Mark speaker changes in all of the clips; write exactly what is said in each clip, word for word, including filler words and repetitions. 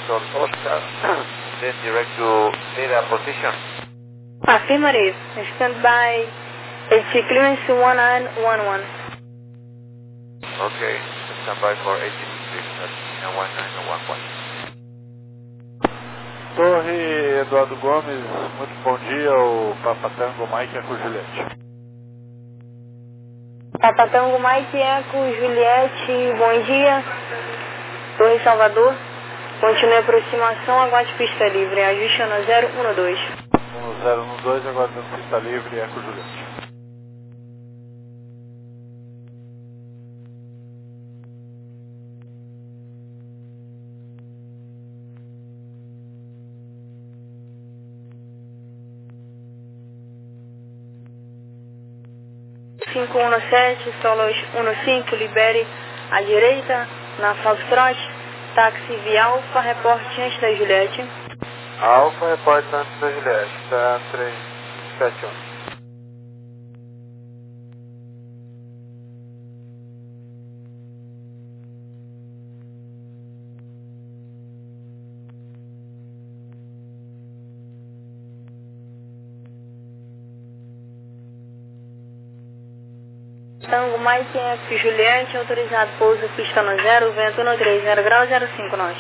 Speaker 1: Foxtrot Oscar, then direct to data position.
Speaker 2: Affirmative. Stand by. H clearance one nine one one.
Speaker 1: Okay, stand by for eighteen one nine one one.
Speaker 3: Torre Eduardo Gomes, muito bom dia, o Papa Tango Mike Eco Juliette.
Speaker 2: Papa Tango Mike Eco Juliette, bom dia. Torre Salvador, continue a aproximação, aguarde pista livre, ajuste no zero um dois.
Speaker 3: no zero um dois, aguardando pista livre, Eco Juliette.
Speaker 2: cinco um sete, Solos um cinco, libere à direita, na Foxtrot, táxi via Alfa, reporte antes da Juliette.
Speaker 1: Alfa, reporte antes da Juliette, tá três sete um.
Speaker 2: Tango Mike Eco Juliette, autorizado pouso pista no zero, vento no três zero grau zero cinco nós.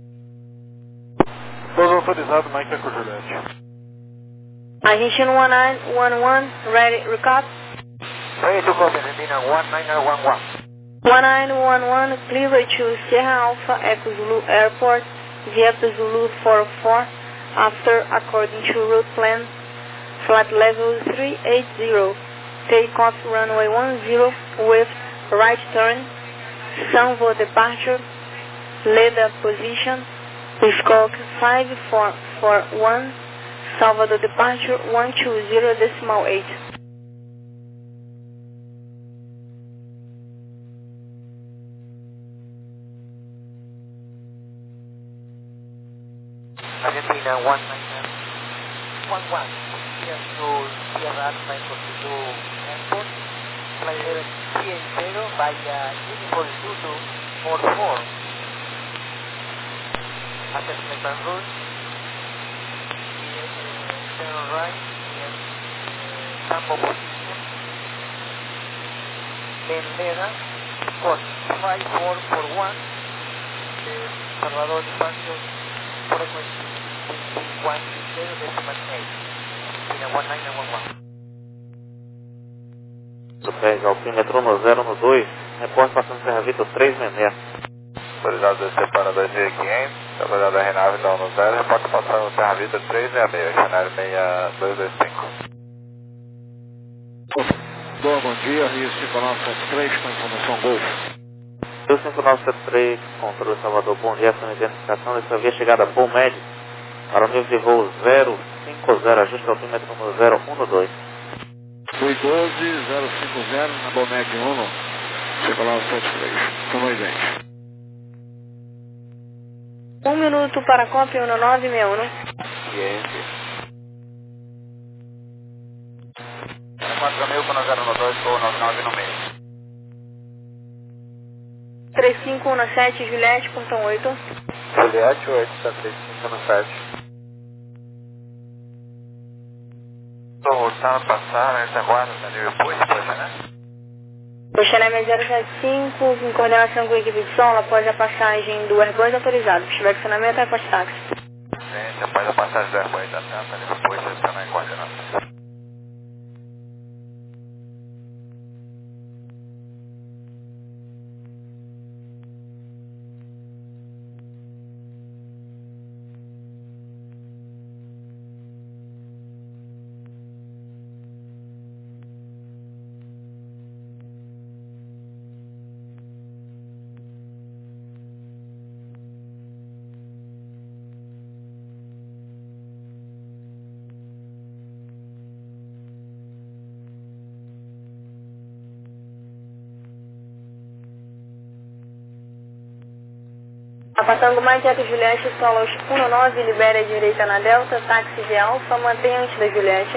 Speaker 3: Pouso autorizado, Mike Eco Juliette.
Speaker 2: Argentina one nine one one, ready, recap.
Speaker 1: Ready to copy, Argentina one nine one one.
Speaker 2: one nine one one, clear to Sierra Alpha, Echo Zulu Airport, Vieta Zulu four four, after according to route plan, flight level three eight zero. Take off runway one zero with right turn, Sanvo departure, leader position, Squawk five four four one, Salvador departure one two zero decimal eight.
Speaker 1: Argentina one nine one one, here to Sierra Alpha Echo Zulu Airport, flight level three eight zero via Uniform Zulu four four. After the route, turn right, here, Sambo position, then Leda, code five four four one, Salvador departure, frequency one zero decimal eight, in one nine one one.
Speaker 4: Pega altímetro no zero no dois, reporte passando Serra Vitor três seis seis.
Speaker 1: Autorizado descer para dois mil e quinhentos, autorizado a Renave então no zero, reporte passando Serra Vitor três seis seis, cenário seis dois dois cinco.
Speaker 3: Boa, bom dia, Rio cinco nove sete três, com informação Golf.
Speaker 4: Rio cinco nove sete três, controle Salvador, bom dia, essa identificação dessa via chegada Bom Médio, para o nível de voo zero cinco zero, ajuste altímetro no zero um dois.
Speaker 3: Fui doze zero cinco zero, na Bomeg um, cinco nove sete três, como idente.
Speaker 2: Um minuto para a cópia um nove seis um.
Speaker 1: Ciência. quatro mil com zero um dois, ou nove nove no meio.
Speaker 2: três cinco um sete, Juliette, portão oito.
Speaker 1: Juliette oito, está três cinco um sete. Estou voltando a passar nessa guarda da nível oito, poxa, né?
Speaker 2: O Xaneme zero sete cinco, em coordenação com a equipe de som, após a passagem do Airbus autorizado. Se estiver estacionamento, é para táxi.
Speaker 1: Gente, após a passagem do Airbus da Tampa, nível oito, está na coordenação.
Speaker 2: Passando mais Eco Juliette, Solos um nove, libere à direita na Delta, táxi de Alfa, mantenha antes da Juliette.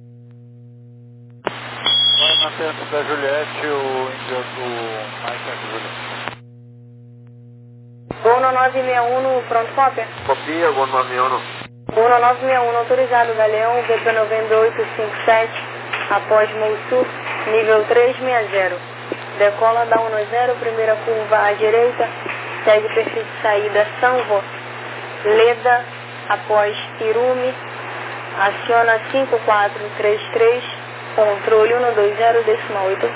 Speaker 3: Vai manter antes da Juliette o envio do Mike Eco Juliette.
Speaker 2: Voo Uno nove seis um, pronto, cópia?
Speaker 3: Copia, Uno nove seis um.
Speaker 2: Uno nove seis um, autorizado, Galeão, V P nove oito cinco sete, após Moussou, nível três seis zero. Decola da um zero, primeira curva à direita, segue perfil de saída Sanvo, Leda, após Irume, aciona cinco quatro três três, controle um dois zero, decimal oito.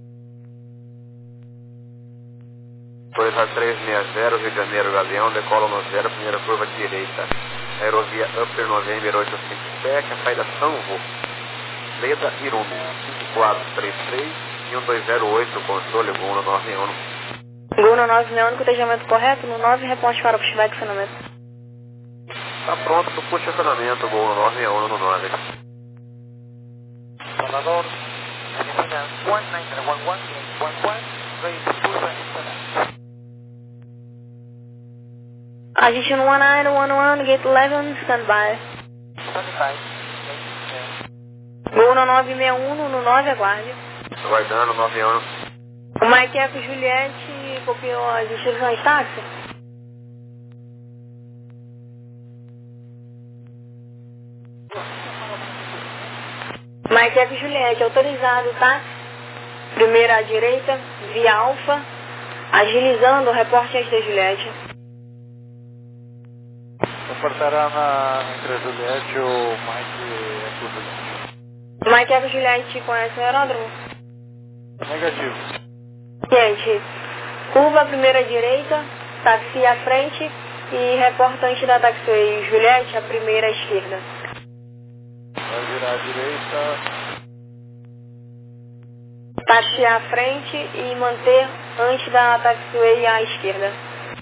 Speaker 3: dois a três seis zero, Rio de Janeiro, Galeão, decola no zero, primeira curva à direita. Aerovia Upper November oito cinco sete, a saída Sanvo, Leda, Irume, cinco quatro três três e um dois zero oito, controle Uno nove seis um.
Speaker 2: Uno nove seis um, cotejamento correto, no nove, reponte para o pushback acionamento.
Speaker 3: Está pronto para o push acionamento, Uno nove seis um no nove.
Speaker 1: Salvador, Argentina one nine zero one one, one one, ready to push and install.
Speaker 2: Argentina one nine one one, gate eleven, standby.
Speaker 1: twenty-five,
Speaker 2: Uno nove seis um, no nove, aguarde.
Speaker 3: Aguardando, nove seis um.
Speaker 2: O Mike Eco Juliette copiou as instruções táxi? Mike Eco Juliette, autorizado, táxi. Primeira à direita, via Alfa, agilizando o reporte antes da Juliette.
Speaker 3: Reportará na, entre a Juliette e o Mike Eco Juliette.
Speaker 2: Mike Eco Juliette conhece o aeródromo?
Speaker 3: Negativo.
Speaker 2: Gente, curva primeira à direita, táxi à frente e reporta antes da taxiway Juliette, a primeira à esquerda.
Speaker 3: Vai virar à direita.
Speaker 2: Táxi à frente e manter antes da taxiway à esquerda.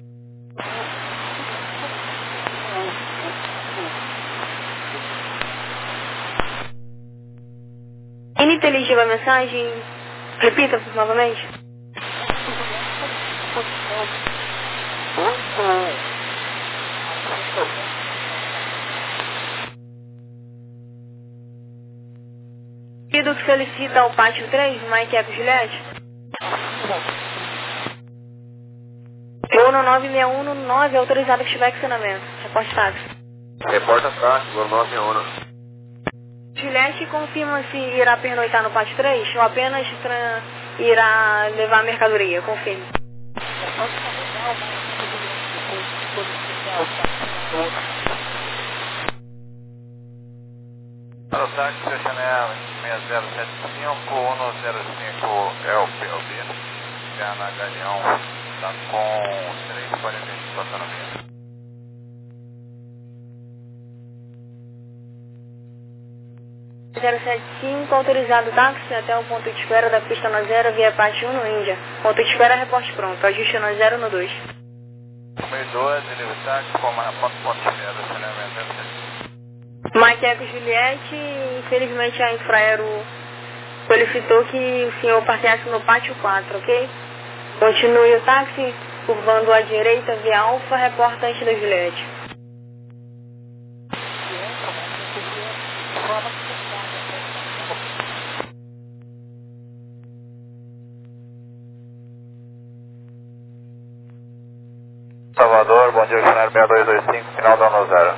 Speaker 2: Ininteligível a mensagem. Repita novamente. Pedido que solicita ao pátio três, Mike Eco Juliette. Uno nove seis um no nove, autorizado que estiver acionamento. Reporte táxi.
Speaker 3: Reporta táxi, Uno nove seis um.
Speaker 2: Juliette confirma se irá pernoitar no pátio três ou apenas tra... irá levar a mercadoria. Confirme.
Speaker 3: Para o táxi, Chanel seis zero sete cinco, um zero cinco é o P L B, que é na Galeão, está com três quarenta e cinco estacionamento.
Speaker 2: zero sete cinco, autorizado táxi até o ponto de espera da pista no zero, via parte um no Índia. Ponto de espera, reporte pronto. Ajuste no zero no dois.
Speaker 3: Número dois, livre táxi, comando ponto ponto de espera, estacionamento zero sete.
Speaker 2: Mike Eco Juliette, infelizmente a Infraero solicitou que o senhor parqueasse no pátio quatro, ok? Continue o táxi, curvando à direita via Alfa, reporta antes da Juliette.
Speaker 3: Salvador, bom dia, Chanel seis dois dois cinco, final da um zero.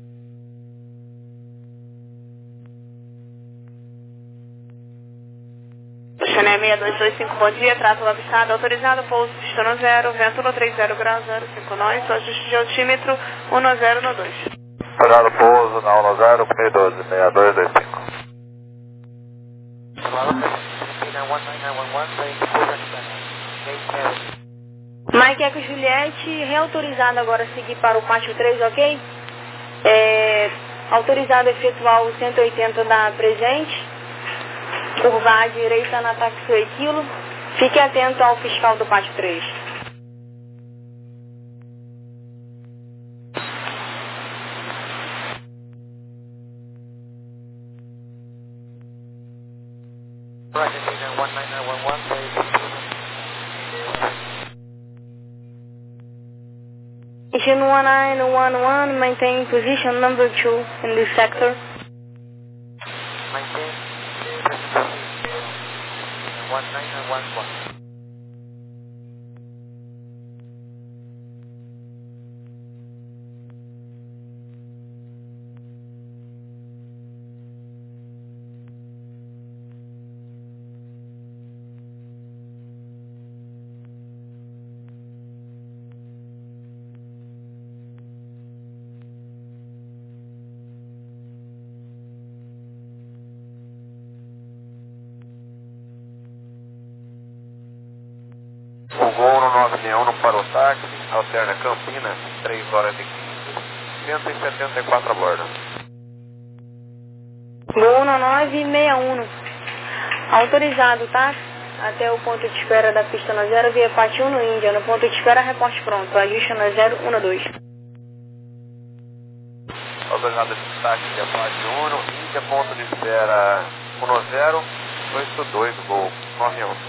Speaker 2: Chanel seis dois dois cinco, bom dia, trato avisado, autorizado, pouso pista no zero, vento no trinta graus, zero cinco nós, ajuste de altímetro um zero no dois.
Speaker 3: Cuidado, pouso na um zero, seis doze, seis dois dois cinco.
Speaker 2: Mike Eco Juliette, reautorizado agora a seguir para o pátio três, ok? É, autorizado a efetuar o cento e oitenta da presente, curvar à direita na taxiway Kilo. Fique atento ao fiscal do pátio três. Engine one nine one one, maintain position number two in this sector.
Speaker 1: Maintain one nine one one.
Speaker 3: táxi, alterna Campinas, três horas e quinze, cento e setenta e quatro a bordo.
Speaker 2: Gol nove seis um. Autorizado, táxi, até o ponto de espera da pista na zero, via parte um no Índia. No ponto de espera, reporte pronto. Ajuste na zero um dois.
Speaker 3: Autorizado de táxi, via parte um no Índia, ponto de espera um zero, oito dois, Gol nove um.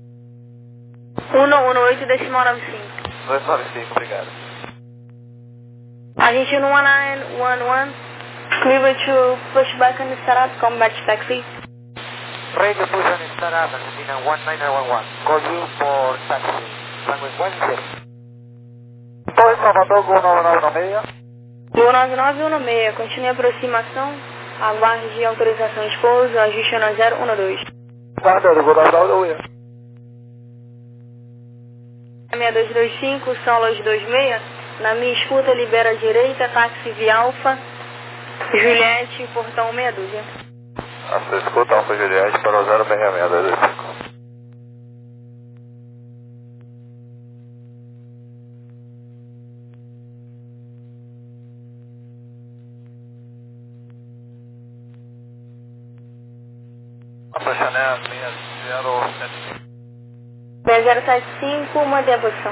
Speaker 2: um um oito, decimal nove cinco.
Speaker 3: dois nove cinco, obrigado.
Speaker 2: Argentino um nove um um, clear to pushback and startup, combat taxi.
Speaker 1: Radio push and startup, Argentina one nine one one. Call you for taxi. Language one zero. Oi, Salvador, Gol nove nove um seis.
Speaker 2: Gol nove nove um seis, continue a aproximação, aguarde autorização de pouso, ajuste na zero um dois.
Speaker 1: Guarda, Gol nove nove um seis.
Speaker 2: seis dois dois cinco, Solos dois seis, na minha escuta libera a direita, táxi via Alfa, Juliette, portão meia dúzia.
Speaker 3: A sua escuta, Alfa Juliette para o zero seis seis dois dois cinco. Alfa Chanel seis zero sete cinco.
Speaker 2: seis zero sete cinco, mantém a posição.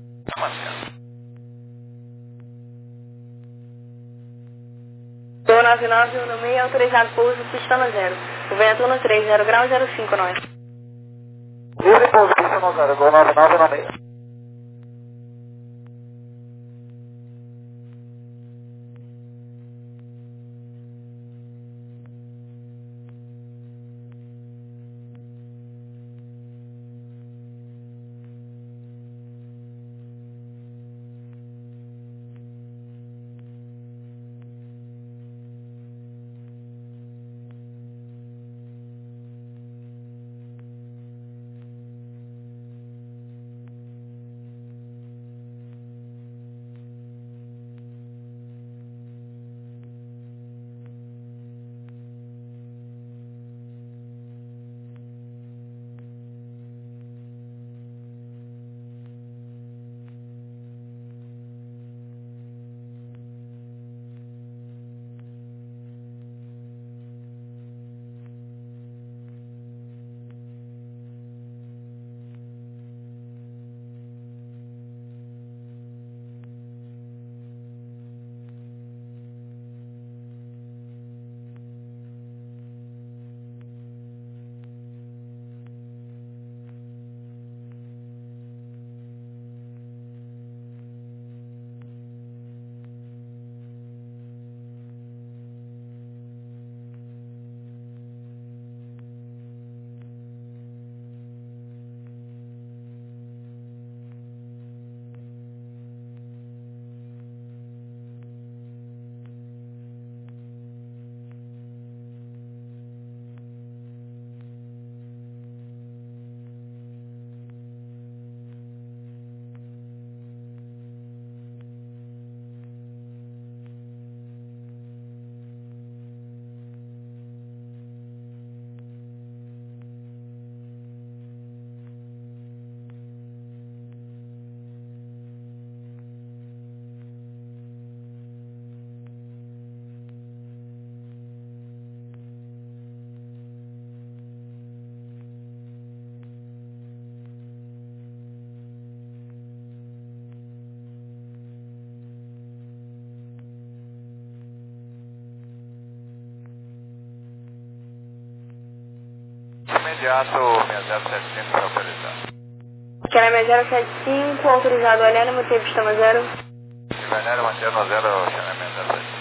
Speaker 2: Gol nove nove um seis, autorizado pouso, pista no zero. O vento no três, zero grau, zero cinco nove.
Speaker 1: Livre pouso, pista no zero, Gol nove nove um seis.
Speaker 3: Imediato seis zero sete cinco para autorizar.
Speaker 2: Quero seis zero sete cinco, autorizado Helena, mantém pista no zero.
Speaker 3: Venero, manter no zero, Chanel seis zero sete.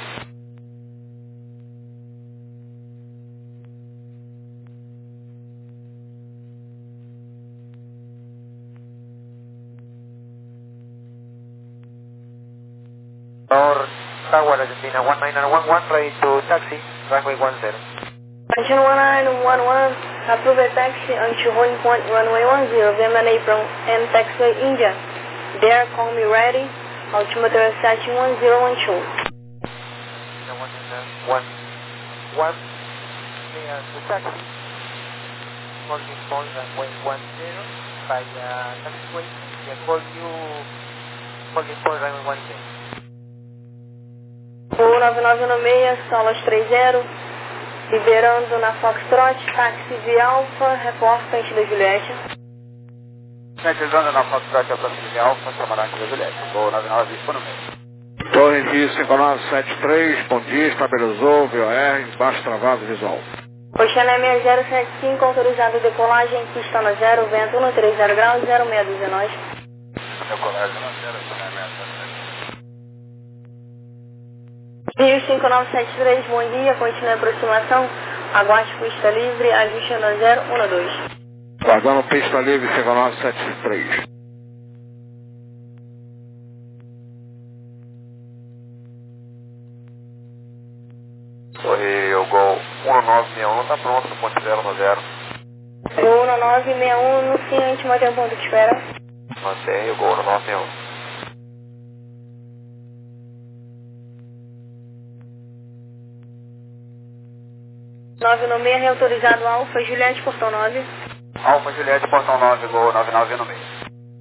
Speaker 1: Or Tower, Argentina one nine one one, ready to taxi, runway one zero.
Speaker 2: Argentina one nine one one, approve a taxi onto one point runway one zero, Vietnam from M Taxiway India. There, call me ready, altimeter setting one zero one two.
Speaker 1: One, one, clear to taxi, holding point runway one zero, by uh, taxiway, we call you Looking for runway one zero.
Speaker 2: O nove nove um seis, Solas três zero, liberando na Foxtrot, táxi de Alfa, repórter frente da Juliette.
Speaker 3: Sintetizando na Foxtrot, a táxi de Alfa, camarada da Juliette. Gol nove nove vinte no meio.
Speaker 5: Torre Rio cinco nove sete três, bom dia, estabilizou, V O R, baixo travado, visual.
Speaker 2: Oceana seis zero sete cinco, autorizado decolagem, pista no zero, vento um três zero graus, zero seis doze nós.
Speaker 3: Decolagem no zero, Oceana seis zero sete.
Speaker 2: Rio cinco nove sete três, bom dia, continue a aproximação, aguarde pista livre, ajuste no zero um dois.
Speaker 5: Guardando pista livre cinco nove sete três.
Speaker 3: Torre, o Gol um nove seis um está pronto, no ponto zero no zero.
Speaker 2: Gol um nove seis um, no fim a gente mantém um ponto de espera.
Speaker 3: Mantém o Gol um nove seis um.
Speaker 2: nove no meio, reautorizado Alfa, Juliette, portão nove.
Speaker 3: Alfa Juliette, portão nove, Gol nove nove no meio.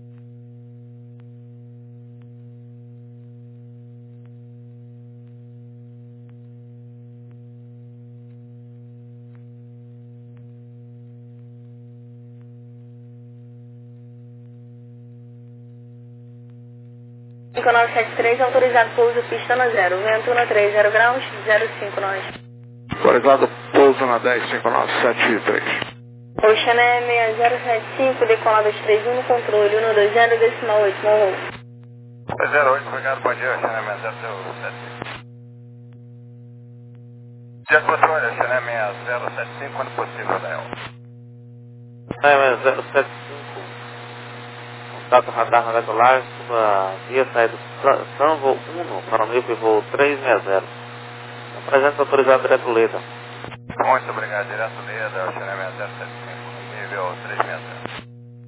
Speaker 2: cinco nove sete três, autorizado pouso, pista no zero, vento um três zero graus, zero cinco nós.
Speaker 5: Autorizado pouso na dez cinco nove sete três.
Speaker 2: Oceana seis zero sete cinco, decolado dois três um, controle um dois zero, decimal oito, morro.
Speaker 3: zero oito, obrigado, bom dia, Oceana seis zero sete cinco. Dia controle, Oceana seis zero sete cinco, quando possível, Daniel.
Speaker 4: seis zero sete cinco, contato radar na decolagem, suba via saída Sanvo um para o nível voo trezentos e sessenta. Presença autorizada direto Leda.
Speaker 3: Muito obrigado, direto Leda, Oceana seis zero sete cinco, nível trezentos e sessenta.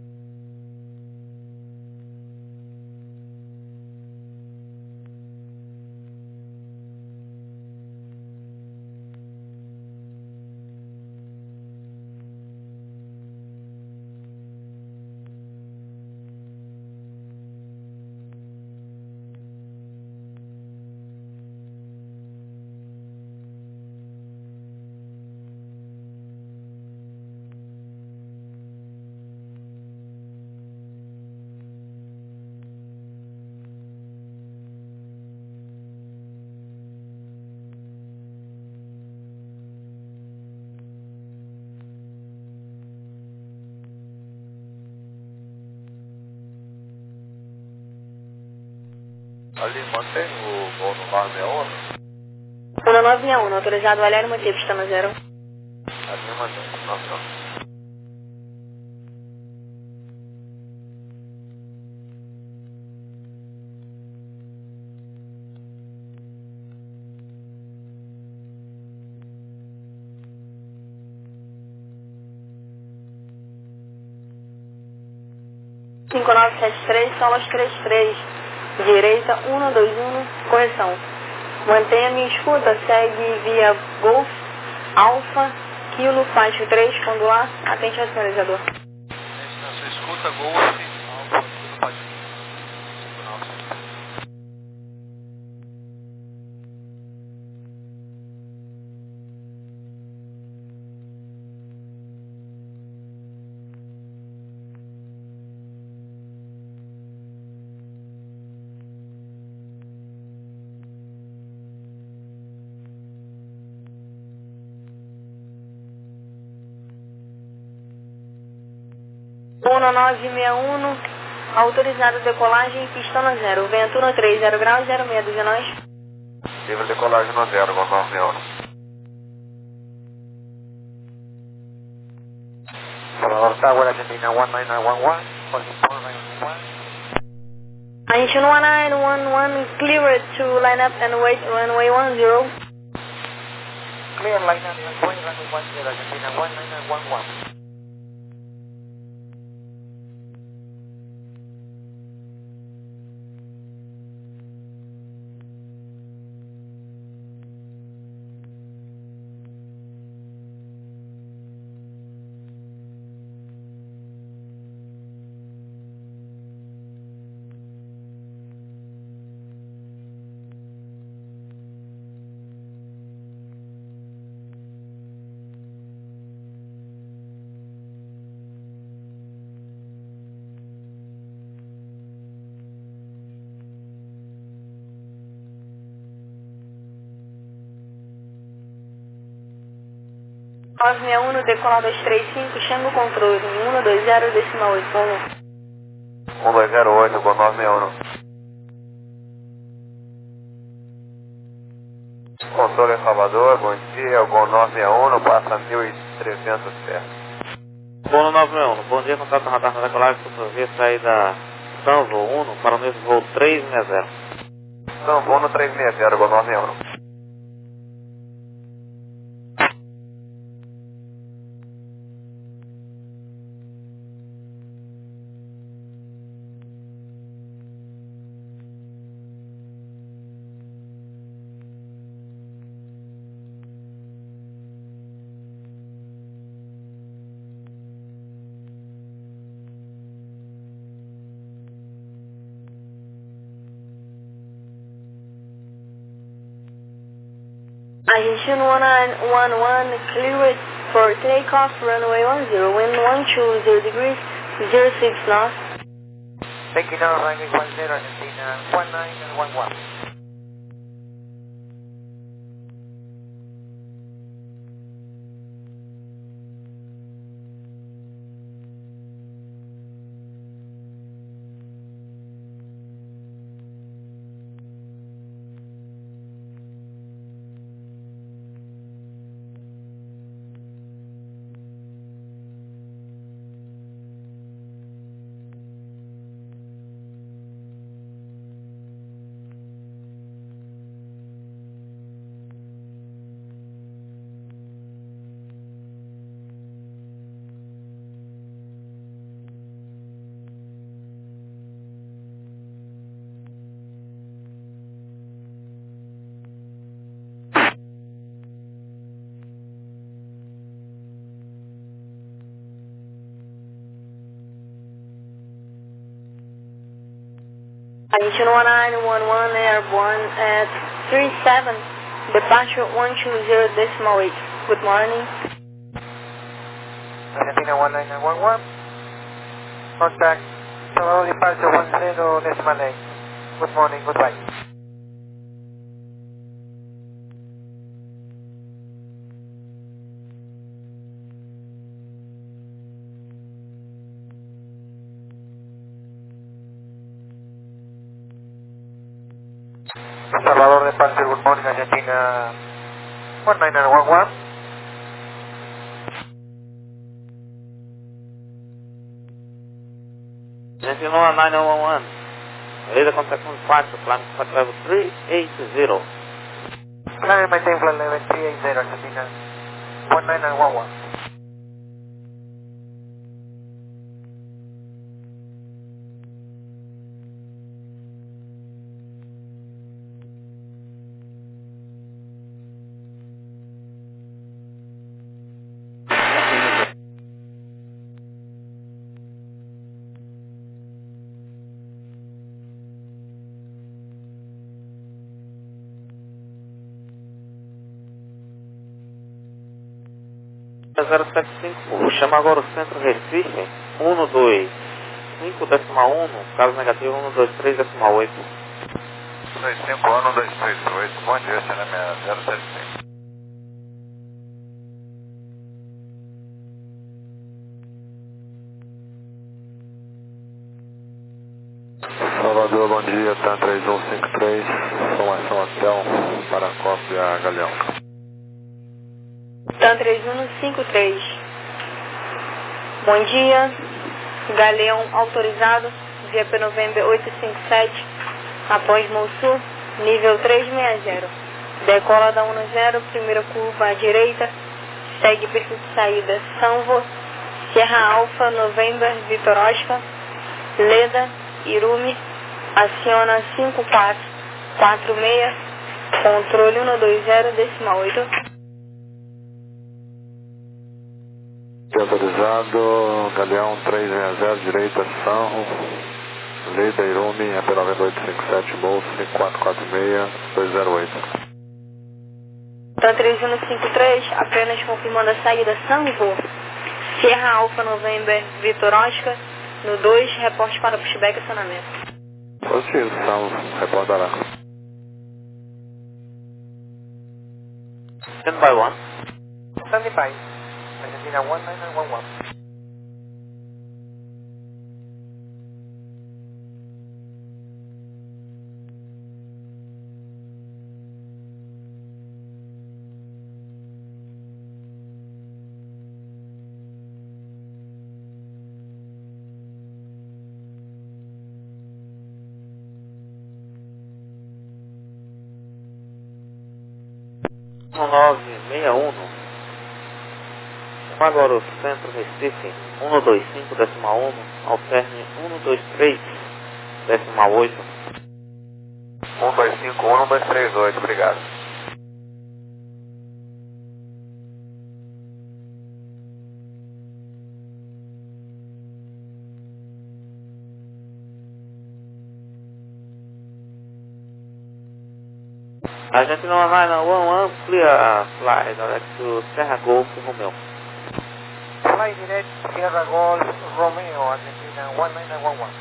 Speaker 3: Ali mantém o Gol no nove seis um.
Speaker 2: um nove seis um, autorizado Valério, manter pista no zero.
Speaker 3: Ali mantém o nove seis um.
Speaker 2: cinco nove sete três, Solas três três, direita um dois um, correção. Mantenha minha escuta, segue via Golf, Alfa, Kilo, Pátio três, condular, atente ao sinalizador.
Speaker 3: Na sua escuta, Golf, Alfa, Kilo, Pátio três.
Speaker 2: um nove seis um, autorizado decolagem, pista no zero, vento um três zero graus, zero seis doze nós.
Speaker 3: Livre decolagem no zero, Gol nove seis um. Salvador Tower, Argentina um nove nove um um, Police Tower nove um.
Speaker 2: Argentina one nine one one, cleared to line up and wait, runway one zero.
Speaker 1: Clear line up and wait, runway one zero, Argentina one nine nine one one.
Speaker 2: nove seis um, decolar dois três cinco, chama o controle, um dois zero, decimal oito, por favor.
Speaker 3: um dois zero oito, Gol nove seis um. Controle Salvador, bom dia, o Gol nove seis um, passa mil e trezentos pés.
Speaker 4: Gol nove seis um, bom dia, contato radar na decolagem, por via saída São Voo um, para o mesmo voo três seis zero.
Speaker 3: São Voo no três seis zero, Gol nove seis um.
Speaker 2: Argentina one nine one one, cleared for takeoff, runway one zero, wind one two zero degrees, zero six knots.
Speaker 1: Taking out runway one zero, Argentina one nine one one.
Speaker 2: Argentina one nine one one, airborne at three seven, departure one two zero decimal eight. Good morning.
Speaker 1: Argentina one nine one one, contact Salvador departure one zero decimal eight. Good morning, goodbye. Salvador departure, good morning, Argentina one nine one one.
Speaker 4: Argentina one nine one one, radar contact on flight, climbing flight level three eight zero.
Speaker 1: Climb maintain flight level three eight zero, Argentina one nine one one.
Speaker 4: zero sete cinco, chama agora o centro Recife, um dois cinco decimal um, caso negativo um dois três decimal oito.
Speaker 3: dois cinco um dois três oito, bom dia, C N M zero sete cinco. Salvador, bom dia, TAM três um cinco três, formação hotel, para a cópia Galeão.
Speaker 2: TAM três um cinco três. Bom dia, Galeão autorizado, V P November oito cinco sete, após Mosul, nível três seis zero. Decola da um zero, primeira curva à direita, segue perfil de saída Sanvo, Sierra Alfa, November, Vitor Oscar, Leda, Irumi, aciona cinco quatro quatro seis, controle um dois zero decimal oito.
Speaker 3: Autorizado, Galeão três seis zero, direita, Sanro, Leda, Irumi, A P nove oito cinco sete, bolsa cinco quatro quatro seis dois zero oito.
Speaker 2: TAM três um cinco três, apenas confirmando a saída Sanvo, Sierra Alfa, November, Vitor Oscar, no dois, reporte para pushback e acionamento.
Speaker 3: Positivo, Sanro, reportará.
Speaker 4: Stand by one.
Speaker 1: Stand by. Argentina one nine nine one one.
Speaker 4: um nove seis um. Chama agora o Centro Recife um dois cinco decimal um, alterne um dois três decimal oito.
Speaker 3: um dois cinco um um dois três oito, obrigado.
Speaker 4: Argentina one nine nine one one, clear fly direct to Serra Golf Romeo.
Speaker 1: Fly direct Sierra Golf Romeo, Argentina one nine nine one one.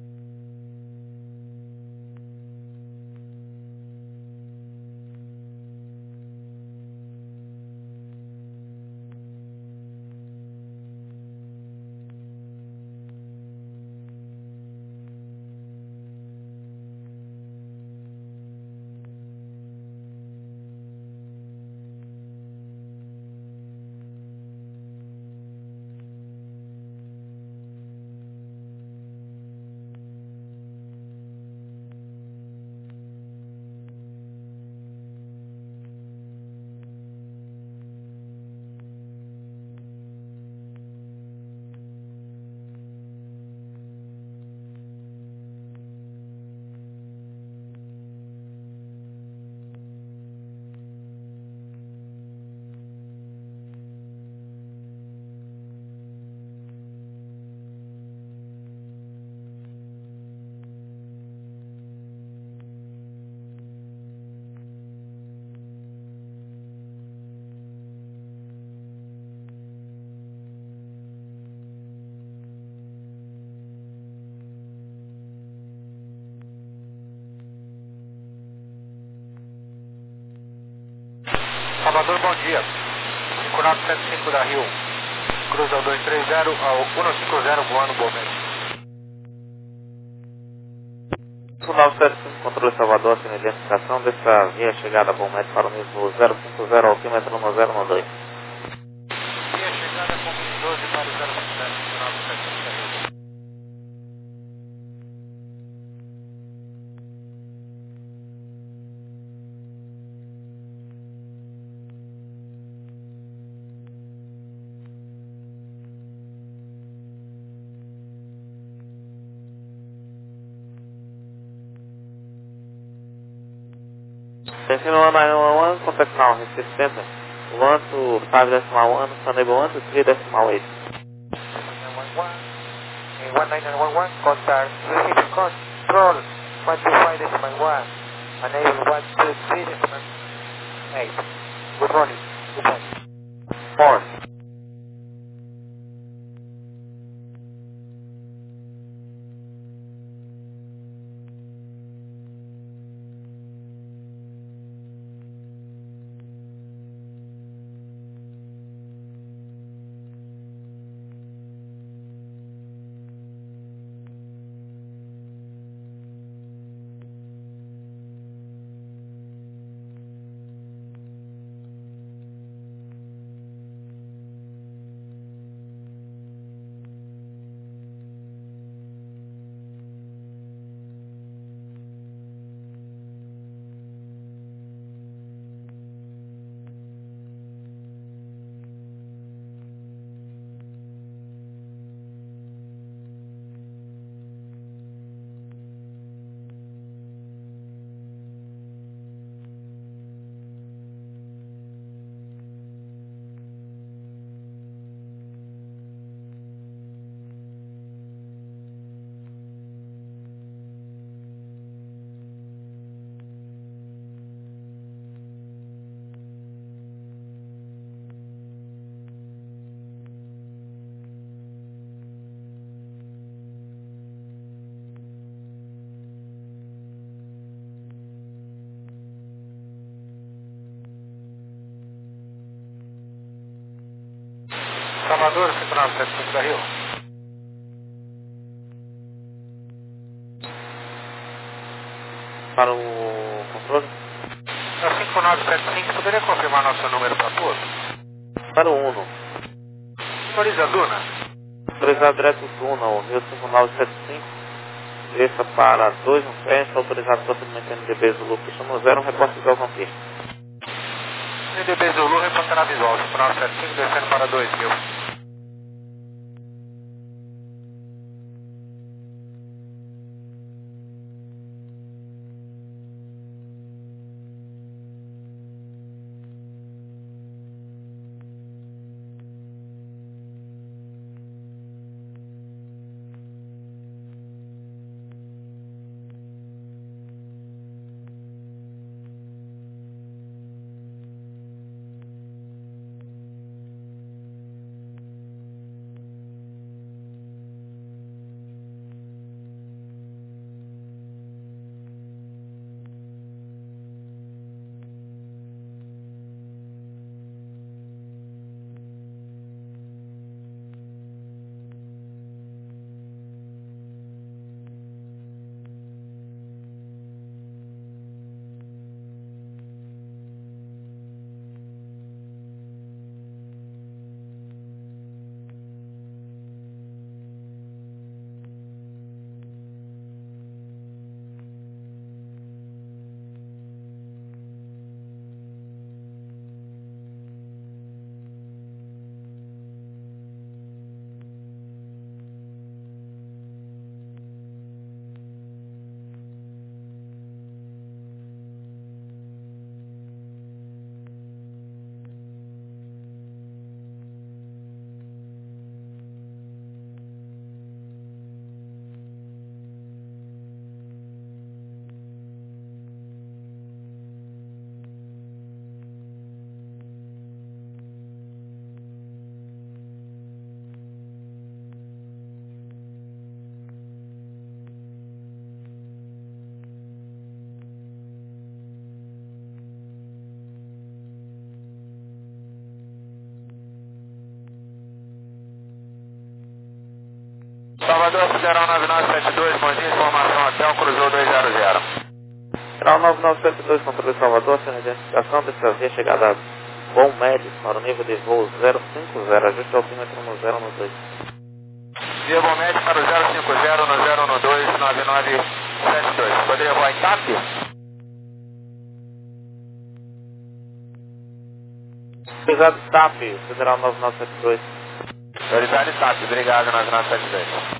Speaker 1: Salvador, bom dia. cinco nove sete cinco da Rio. Cruza ao dois três zero ao um cinco zero voando Bomber.
Speaker 4: cinco nove sete cinco, controle Salvador, sem identificação dessa via chegada Bomber para o nível zero cinco zero, altímetro no zero um dois.
Speaker 1: Via chegada com mil doze para o zero cinco zero, cinco nove sete cinco da Rio.
Speaker 4: Argentina one nine one one, contact now, Recife Center. one to five decimal one, enable one to three decimal eight.
Speaker 1: one nine nine one one, contact Recife Control one two five decimal one, enable one two three decimal eight. Good morning. Good morning.
Speaker 4: four.
Speaker 1: Salvador, cinco nove sete cinco da Rio.
Speaker 4: Para o controle?
Speaker 1: É o cinco nove sete cinco, poderia confirmar nosso número para pouso?
Speaker 4: Para o Uno.
Speaker 1: Autoriza Duna.
Speaker 4: Autorizado direto Duna, o Rio cinco nove sete cinco. Desça para dois um sete, autorizado procedimento N D B Zulu, Cristiano zero, reporte visual Vampir.
Speaker 1: N D B Zulu, reportará visual, cinco nove sete cinco, descendo para dois mil. Salvador, Federal nove nove sete dois, bom dia, informação hotel, cruzou dois zero zero.
Speaker 4: Federal nove nove sete dois, controle Salvador, sem identificação, dessa via chegada a Bom Médio, para o nível de voo zero cinco zero, ajuste altímetro no zero um dois.
Speaker 1: Via Bom Médio para o zero cinco zero no zero um dois nove nove sete dois. Poderia voar em T A P?
Speaker 4: Autorizado T A P, Federal nove nove sete dois.
Speaker 1: Prioridade T A P, obrigado, nove nove sete dois.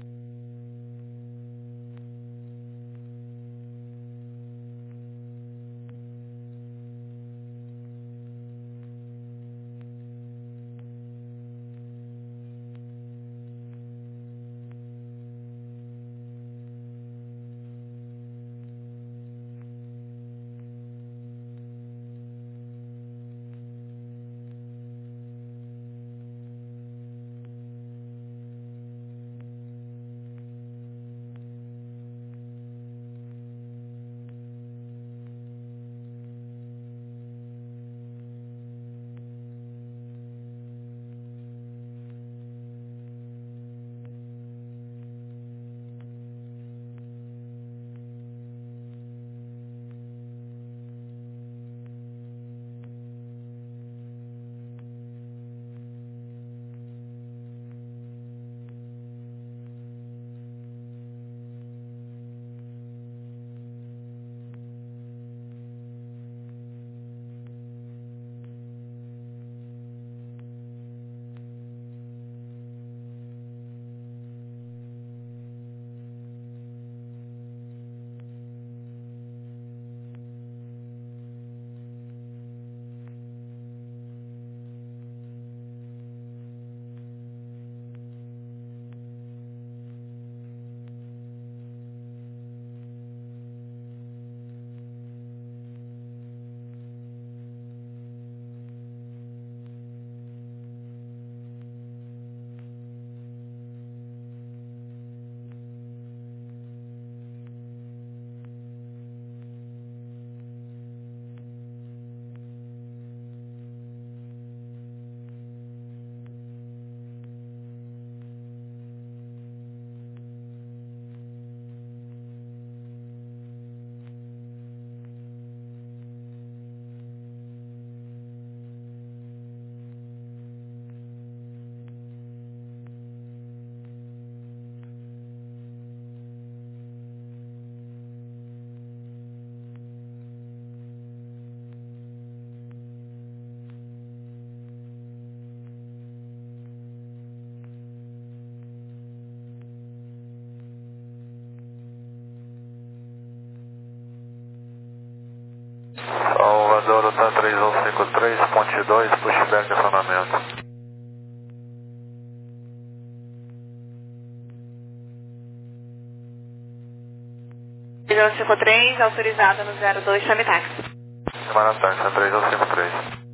Speaker 3: cinco três, ponte dois, pushback acionamento.
Speaker 2: três um cinco três, autorizado no zero dois, chame táxi.
Speaker 3: Semana táxi, três um cinco três.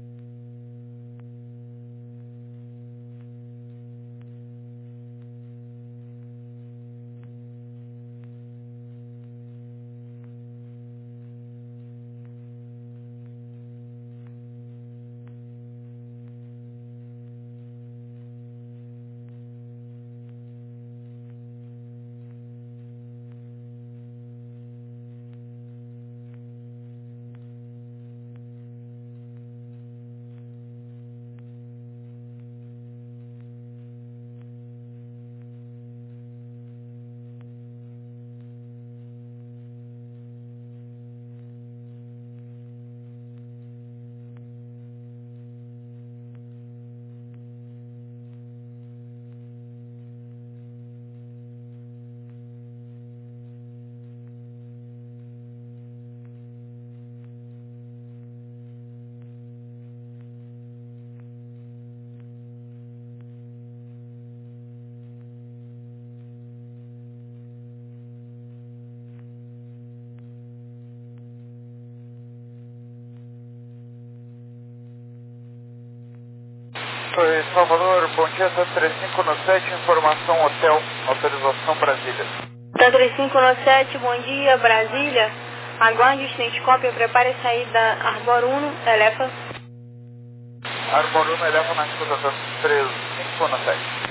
Speaker 6: Oi, Salvador, bom dia, tá três cinco no sete, informação hotel, autorização Brasília.
Speaker 2: Tá três cinco no sete, bom dia, Brasília. Aguarde o instante cópia, prepare a saída Arbor um, eleva.
Speaker 6: Arbor um, eleva na escuta três cinco no sete.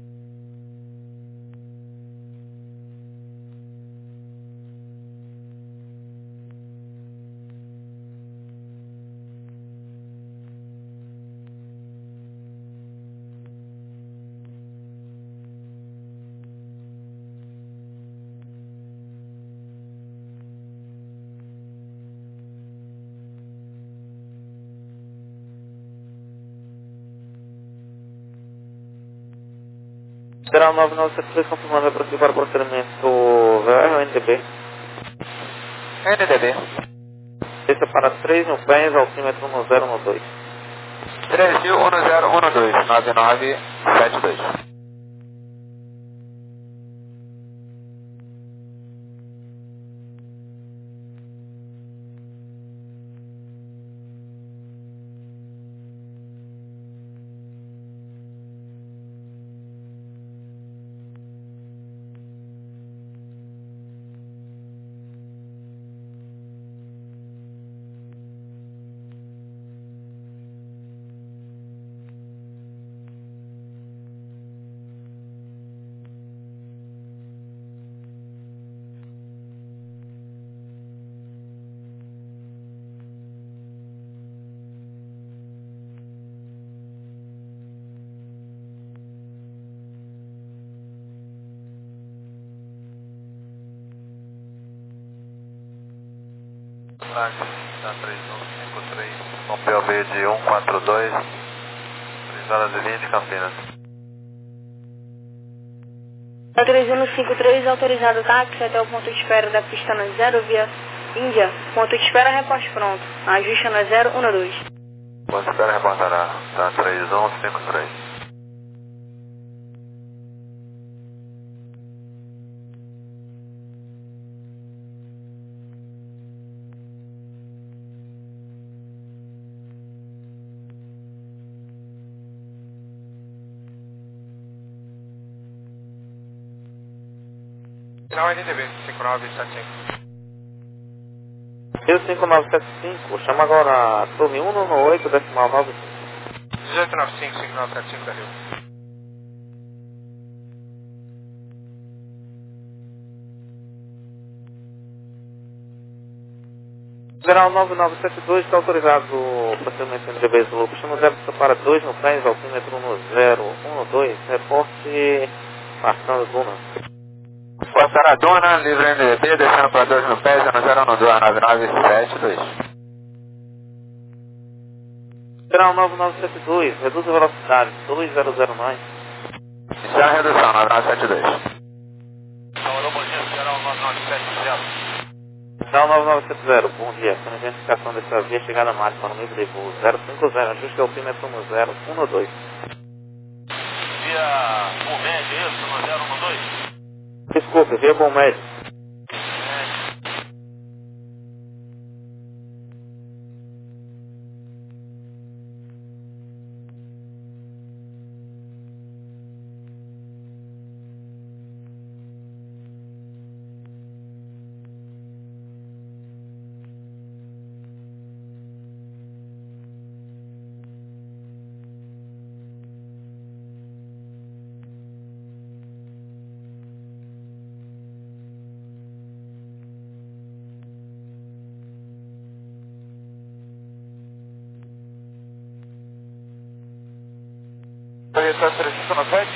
Speaker 4: Federal nove nove sete três, confirmando para para o procedimento V R ou N D B?
Speaker 6: N D B.
Speaker 4: Esse é para três mil pés, altímetro um zero um dois.
Speaker 6: três mil um zero um dois, nove nove sete dois.
Speaker 3: Tá três um cinco três, com P O B de um quatro dois, três horas e vinte, Campinas.
Speaker 2: Tá três um cinco três, autorizado táxi até o ponto de espera da pista na zero via Índia. Ponto de espera, reporte pronto. Ajuste na zero um dois.
Speaker 3: Ponto de espera reportará. Tá três um cinco três.
Speaker 6: Final N D B, cinco nove sete cinco.
Speaker 4: Rio cinco nove sete cinco, chama agora a torre um nove oito, decimal nove cinco.
Speaker 6: dezoito nove cinco, cinco nove sete cinco da Rio.
Speaker 4: Federal nove nove sete dois, está autorizado o procedimento N D B Zulu. Chama zero para dois mil pés, altímetro um zero um dois, reporte marcando Duna.
Speaker 6: Passar Duna, livre N D B, descendo para dois mil pés, no zero um dois nove nove sete dois.
Speaker 4: Federal nove nove sete dois, reduz a velocidade, dois zero zero nove.
Speaker 6: Iniciar a redução, nove nove sete dois.
Speaker 3: Salvador, bom dia, Federal nove nove sete zero.
Speaker 4: Down nove nove sete zero, bom dia. Sua identificação dessa via chegada máxima no nível de voo zero cinco zero, ajuste altímetro no zero um dois.
Speaker 7: Via Bom Médio, isso, no zero um dois?
Speaker 4: Desculpe, via Bom Médio.
Speaker 6: Toyota três cinco nove sete.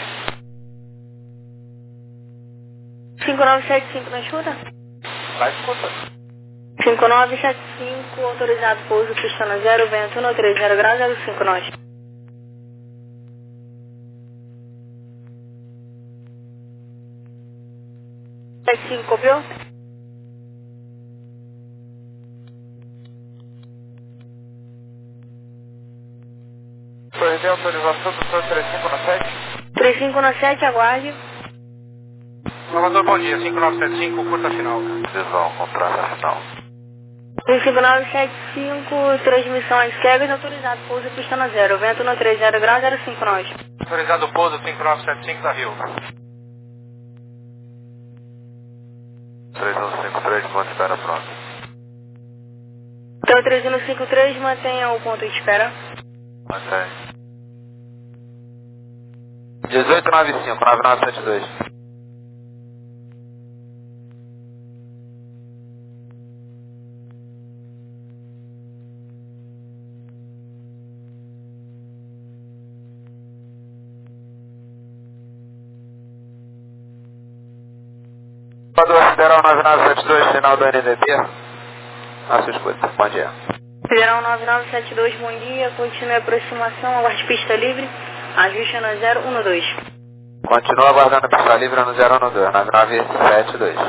Speaker 2: cinco nove sete cinco na escuta?
Speaker 6: Lá escuta.
Speaker 2: cinco nove sete cinco, autorizado pouso, pista na zero, vento um três zero graus, zero cinco nós. sete cinco, copiou?
Speaker 6: Foi de autorização do seu três cinco nove sete.
Speaker 2: três cinco nove sete, aguarde.
Speaker 7: Salvador, bom dia. cinco nove sete cinco, curta final.
Speaker 3: Visão, contrata final.
Speaker 2: três cinco nove sete cinco, transmissão às cegas, autorizado pouso, pista na zero, vento um três zero graus, zero cinco nós.
Speaker 7: Autorizado pouso cinco nove sete cinco da Rio.
Speaker 3: três um cinco três, ponto de espera pronto.
Speaker 2: Então três um cinco três, mantenha o ponto de espera.
Speaker 3: Mantém. dezoito nove cinco, nove nove sete dois. Salvador Federal nove nove sete dois, final do N D B. A sua escuta, bom dia.
Speaker 2: Federal nove nove sete dois, bom dia, continue a aproximação, aguarde pista livre, ajuste no zero um dois.
Speaker 3: Continua aguardando pista livre no zero um dois, nove nove sete dois.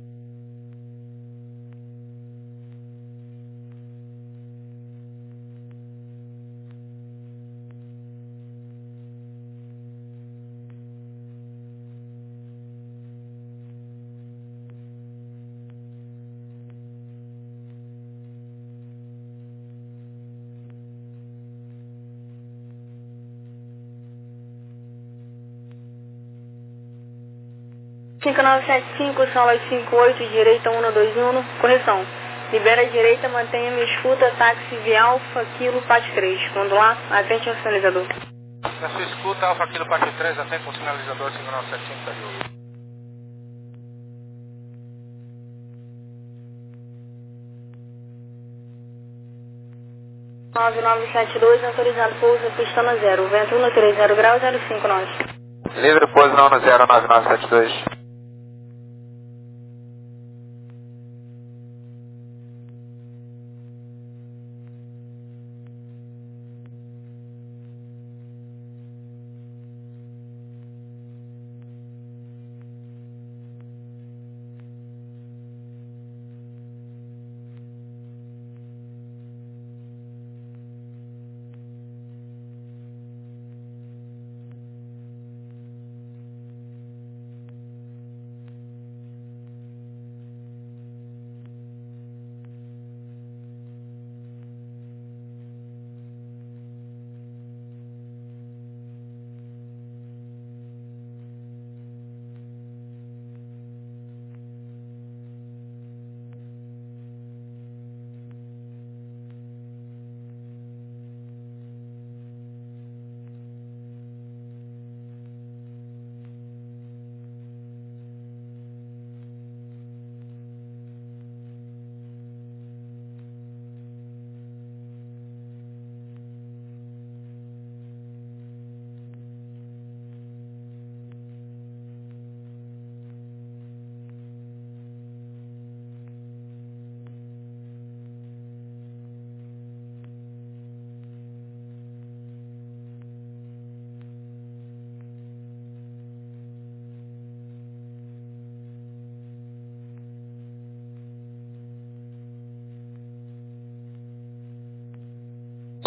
Speaker 2: cinco nove sete cinco, sala cinco oito, direita um dois um, correção. Libera a direita, mantenha minha escuta, táxi via Alfa, Kilo, Pátio três. Quando lá, atente ao sinalizador.
Speaker 7: Na sua escuta, Alfa Kilo Pátio três, atento com o sinalizador cinco nove sete cinco da Rio.
Speaker 2: nove nove sete dois, autorizado pouso, pista na zero, vento um três zero graus, zero cinco nós.
Speaker 3: Livre pouso não no zero nove nove sete dois.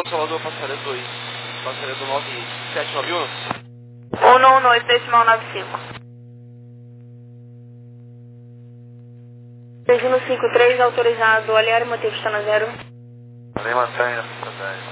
Speaker 8: Salvador, passaredo dois. Passaredo nove sete nove um.
Speaker 2: um nove dois, decimal nove cinco. Destino cinco três, autorizado, aliar e motivo está na zero.
Speaker 3: Ali mantém na pista dez.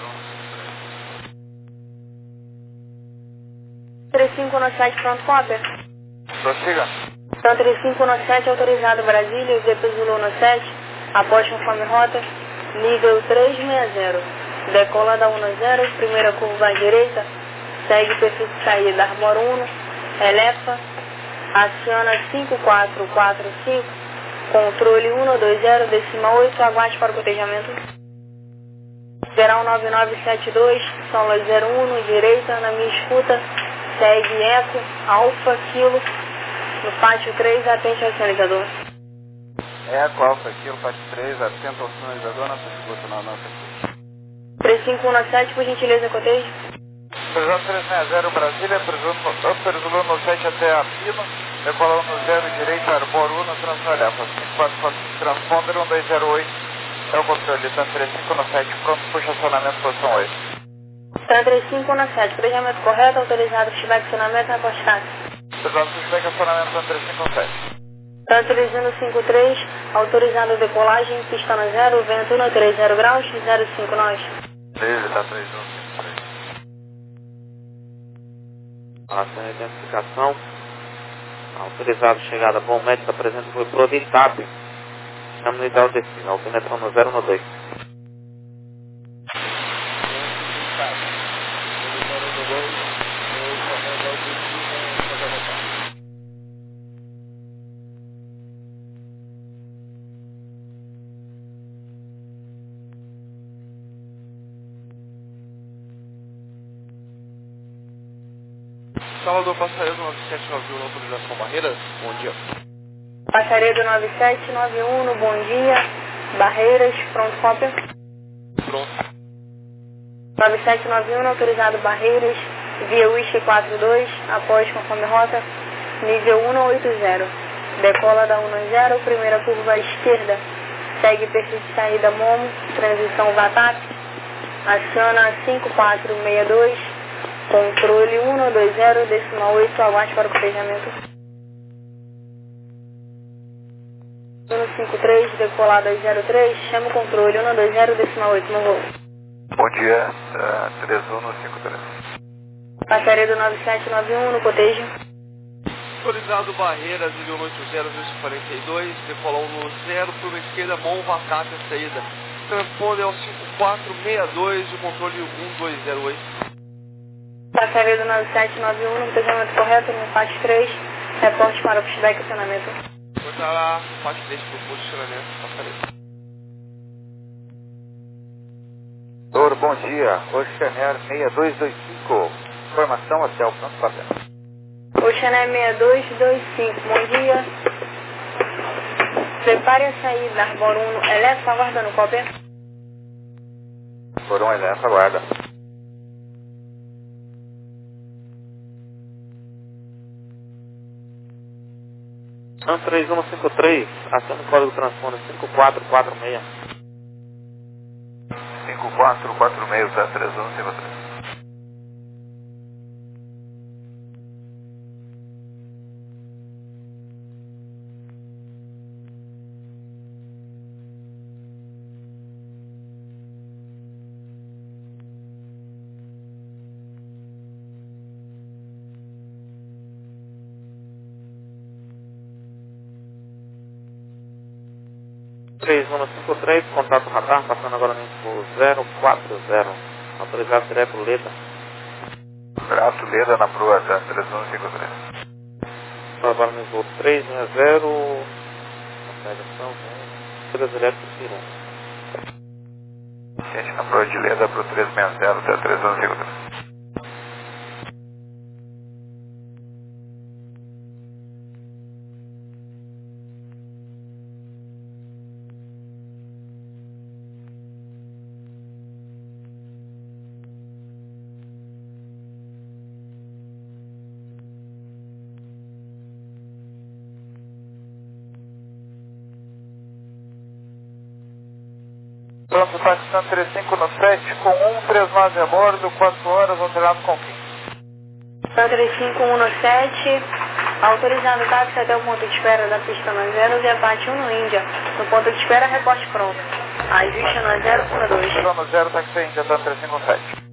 Speaker 2: três cinco um sete, pronto, cópia.
Speaker 6: Prossiga.
Speaker 2: Então, três cinco um sete, autorizado, Brasília, Z P Zulu um sete, após conforme rota, nível trezentos e sessenta. Decola da um zero, primeira curva à direita, segue perfil de saída, Arbor um, elefa, aciona cinco quatro quatro cinco, controle um dois zero, decimal oito, aguarde para o cotejamento. Geral nove nove sete dois, Solo zero um, direita, na minha escuta, segue Eco, Alfa, Kilo, no pátio três, atente ao sinalizador.
Speaker 6: Eco, Alfa, Kilo, Pátio três, atento ao sinalizador, nossa escuta na nossa escuta.
Speaker 2: três cinco um sete, por gentileza, cotejo.
Speaker 6: Previsão trezentos e sessenta, Brasília, previsão Upper Zulu no sete até a Pino, decola um zero, direita, Arbor um, Transalhafa, cinco quatro quatro cinco, transponder um dois zero oito, é o controle, tá três cinco um sete, pronto para estacionamento, posição oito.
Speaker 2: Tá três cinco um sete, cotejamento correto, autorizado, feedback acionamento na postagem.
Speaker 6: Previsão feedback acionamento, tá três cinco um sete.
Speaker 2: Tá utilizando cinco três, autorizado decolagem, pista no zero, vento no três zero graus, zero cinco nós.
Speaker 3: treze, tá três um cinco três.
Speaker 4: Relação à identificação. Autorizado, chegada, bom médico, apresenta foi Proditap. Estamos no ideal destino, altimetrão no zero no dois.
Speaker 8: Salvador, passaredo nove sete nove um, autorização Barreiras. Bom dia.
Speaker 2: Passaredo nove sete nove um, no bom dia, Barreiras, pronto, cópia.
Speaker 8: Pronto.
Speaker 2: nove sete nove um, autorizado Barreiras, via Whisky quatro dois, após conforme rota, nível um oito zero. Decola da um zero, primeira curva à esquerda, segue perfil de saída Momo, transição Vatap, aciona cinco quatro seis dois, controle um dois zero, decimal oito, aguarde para o cotejamento. um cinco três, decolar dois zero três, chama o controle um dois zero, decimal oito, no voo.
Speaker 6: Bom dia, uh, três um cinco três.
Speaker 2: Passaredo nove sete nove um, no cotejo.
Speaker 8: Autorizado Barreiras, nível oito zero, quarenta e dois, decolar um no zero, curva esquerda, mão, Vatap, a saída. Transponder ao cinco quatro seis dois, o controle um dois zero oito.
Speaker 2: Passaredo nove sete nove um, no cotejamento correto, no pátio três, reporte para o feedback acionamento.
Speaker 8: Vou estar lá, parte desse do posicionamento, passaredo.
Speaker 6: Doutor, bom dia, Oceaner seis dois dois cinco, informação até o pronto papel.
Speaker 2: Oceaner seis dois dois cinco, bom dia. Prepare a saída, Arbor um, elétrico, aguardando, cópia.
Speaker 6: Por um elétrico, aguarda.
Speaker 4: An três um cinco três, aciona o código transponder cinco quatro quatro seis.
Speaker 6: cinco quatro quatro seis, tá três um cinco três.
Speaker 4: três um cinco três, contato radar, passando agora no info zero quatro zero. Autorizado direto Leda.
Speaker 6: Braço Leda na proa, tá três um cinco três.
Speaker 4: Agora no info três um zero. Navegação, Leda direto Pirum.
Speaker 6: Gente na proa de Leda pro três seis zero, tá três um cinco três. Pronto, Pakistan três cinco sete com um base a bordo, quatro horas, alternado com fim.
Speaker 2: São três cinco um sete, autorizado o táxi até o ponto de espera da pista na zero, via parte um no Índia. No ponto de espera, reporte pronto. Ajuste na zero um dois.
Speaker 6: Estou no zero, táxi Índia, tá três cinco sete.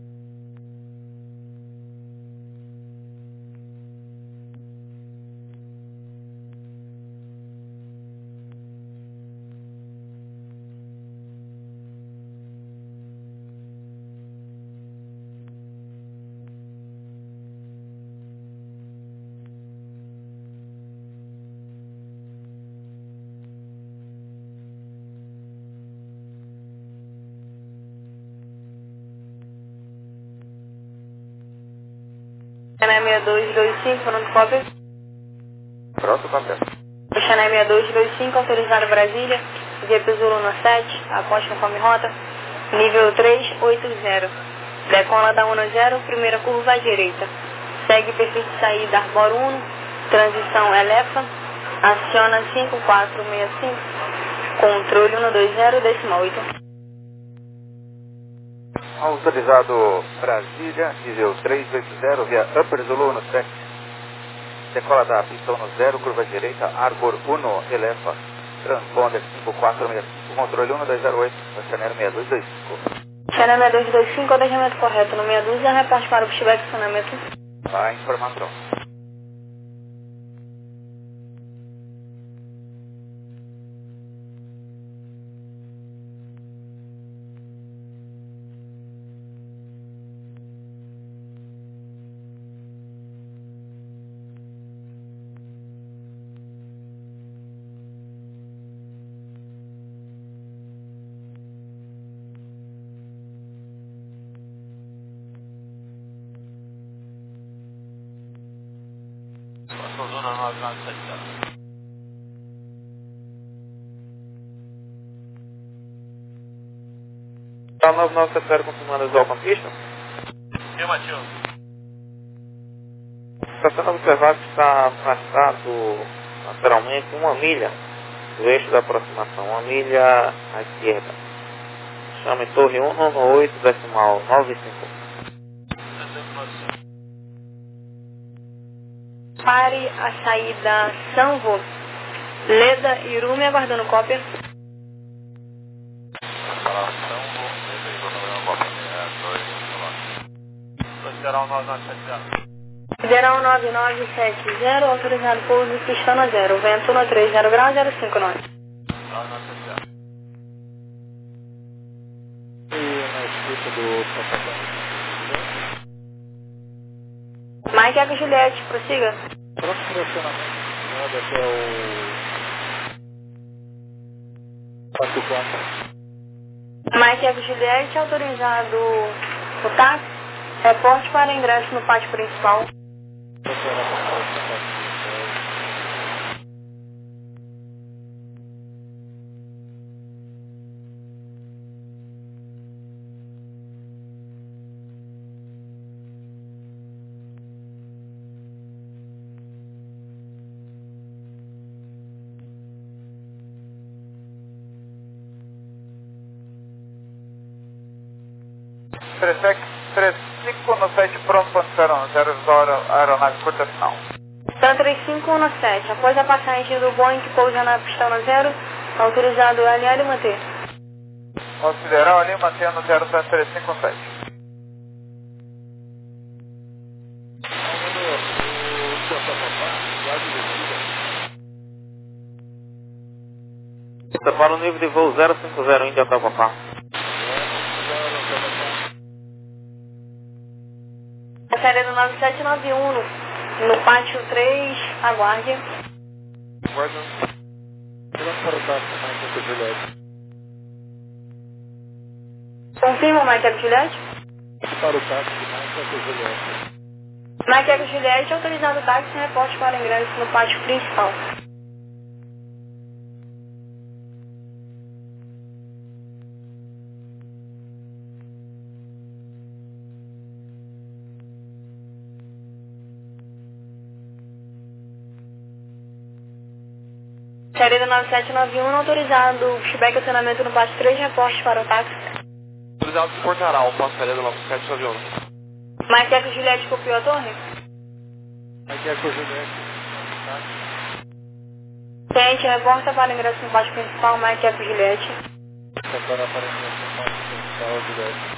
Speaker 2: Chanel seis dois dois cinco, pronto, cópia.
Speaker 3: Pronto, cópia.
Speaker 2: Chanel seis dois dois cinco, autorizado Brasília, via Zulu no sete, aposte conforme rota, nível três oito zero. Decola da um zero, primeira curva à direita. Segue perfil de saída Arbor um, transição Elefa, aciona cinco quatro seis cinco, controle um dois zero, décimo oito.
Speaker 3: Autorizado Brasília, nível três oito zero, via Upper Zulu no sete. Decola da pista um zero, curva direita, Arbor um, Elefa. Transponder cinco quatro seis cinco, controle um dois zero oito, Chanel seis dois dois cinco.
Speaker 2: Chanel seis dois dois cinco, agendamento correto no seis dúzia, reporte para o pushback acionamento.
Speaker 3: A informação.
Speaker 7: Zona nove nove sete zero.
Speaker 4: Tá nove nove sete zero confirmando as autopistas.
Speaker 7: Afirmativo.
Speaker 4: Está sendo observado que está afastado lateralmente uma milha do eixo da aproximação, uma milha à esquerda. Chame Torre um nove oito, decimal nove cinco.
Speaker 2: Pare a saída Sanvo, Leda Irume, aguardando cópia.
Speaker 7: Federal nove nove sete zero.
Speaker 2: Federal nove nove sete zero, autorizado pouso pista na zero, vento na três zero graus, zero cinco nove.
Speaker 7: nove nove sete zero.
Speaker 5: E na escuta do passageiro.
Speaker 2: Mike Eco Juliette, prossiga.
Speaker 5: Próximo direcionamento, chegando até o quatro quatro.
Speaker 2: Mike Eco Juliette, autorizado o táxi, reporte para ingresso no pátio principal.
Speaker 6: três cinco no sete, pronto, ponto zero um, zero hora, aeronave curta final.
Speaker 2: São três cinco um sete, após a passagem do Boeing que pousa na pista na zero, autorizado L L manter.
Speaker 6: Considerar ali, mantendo zero três cinco sete.
Speaker 4: Está para o nível de voo zero cinco zero, Índia Tavapá.
Speaker 2: Série do nove sete nove um, no pátio três, aguarde.
Speaker 5: Aguarda. Pronto para o táxi, mais Eco Juliette.
Speaker 2: Confirma, Mike Eco Juliette?
Speaker 5: Para o táxi, mais Eco Juliette.
Speaker 2: Mike Eco Juliette, autorizado o táxi, reporte para ingresso no pátio principal. Série do nove sete nove um, autorizado pushback acionamento no pátio três, reporte para o táxi.
Speaker 8: autorizado de Portaral, passaria do nove sete nove um.
Speaker 2: Mike Eco Juliette copiou a torre?
Speaker 5: Mike Eco Juliette.
Speaker 2: Cliente, reporta para o ingresso no pátio principal, Mike Eco Juliette.
Speaker 5: Agora para o ingresso no pátio principal, Juliette.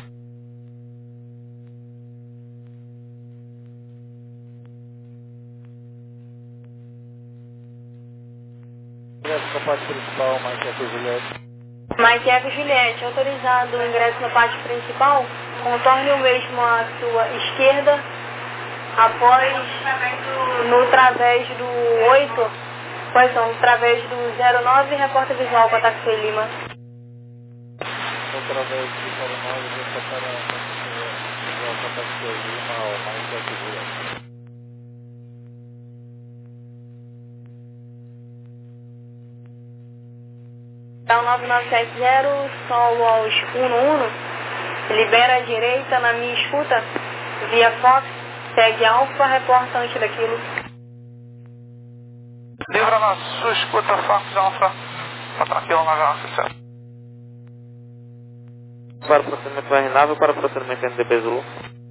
Speaker 5: Ingresso no pátio principal, Mike Eco Juliette.
Speaker 2: Mike Eco Juliette, autorizado o ingresso no pátio principal, contorne o mesmo à sua esquerda, após no través do oito, quais são? No través do zero nove, reporta visual para Taxi Lima.
Speaker 5: No través do zero nove, reporta visual para Taxi Lima, ao Mike Eco Juliette.
Speaker 2: Então nove nove sete zero, solo aos um um, libera a direita na minha escuta, via Fox, segue Alfa, reporta antes daquilo.
Speaker 6: Livra na sua escuta, Fox Alfa, tá tranquilo na graça.
Speaker 4: Para o procedimento R nave ou para o procedimento N D B Zulu?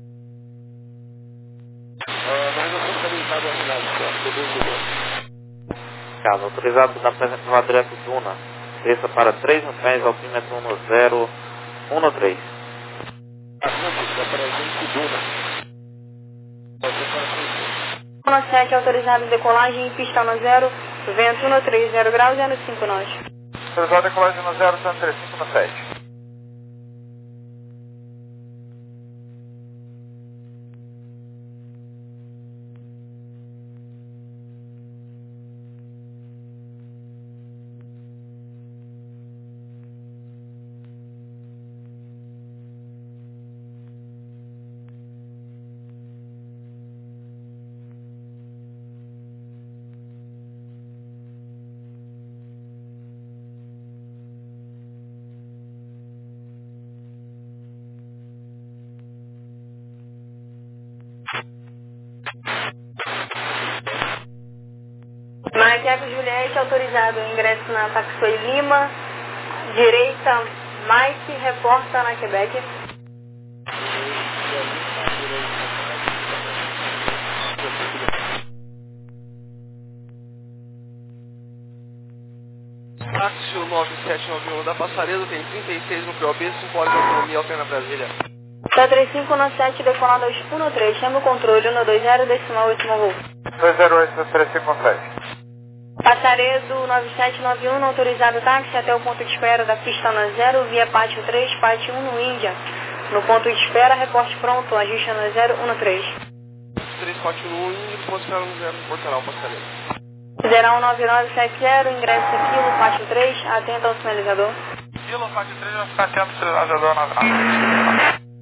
Speaker 4: Caso autorizado da presença do adresso Duna, desça para três hotéis, altímetro um zero um três.
Speaker 2: um sete autorizado decolagem, pista no zero, vento um três zero graus, zero cinco nós.
Speaker 6: Autorizado decolagem no zero, cento e trinta e cinco no sete.
Speaker 2: Mike Eco Juliette, autorizado o ingresso na Taxi Lima, direita, Mike, reporta na Quebec.
Speaker 8: Táxi nove sete nove um da Passaredo tem trinta e seis no P O B, cinco horas de autonomia, alterna Brasília.
Speaker 2: Tá três cinco no sete, decolado aos um três, chama o controle um dois zero, decimal oito voo.
Speaker 6: dois zero oito, três cinco sete.
Speaker 2: Passaredo nove sete nove um, autorizado táxi até o ponto de espera da pista na zero, via pátio três, pátio um no Índia. No ponto de espera, reporte pronto, ajuste no zero um três.
Speaker 8: três pátio um, Índia, ponto de espera no zero, Portaral, Passaredo.
Speaker 2: zero um nove nove sete zero, ingresso quilo, pátio três, atento ao sinalizador.
Speaker 6: Quilo, pátio três, vai ficar atento ao sinalizador na graça.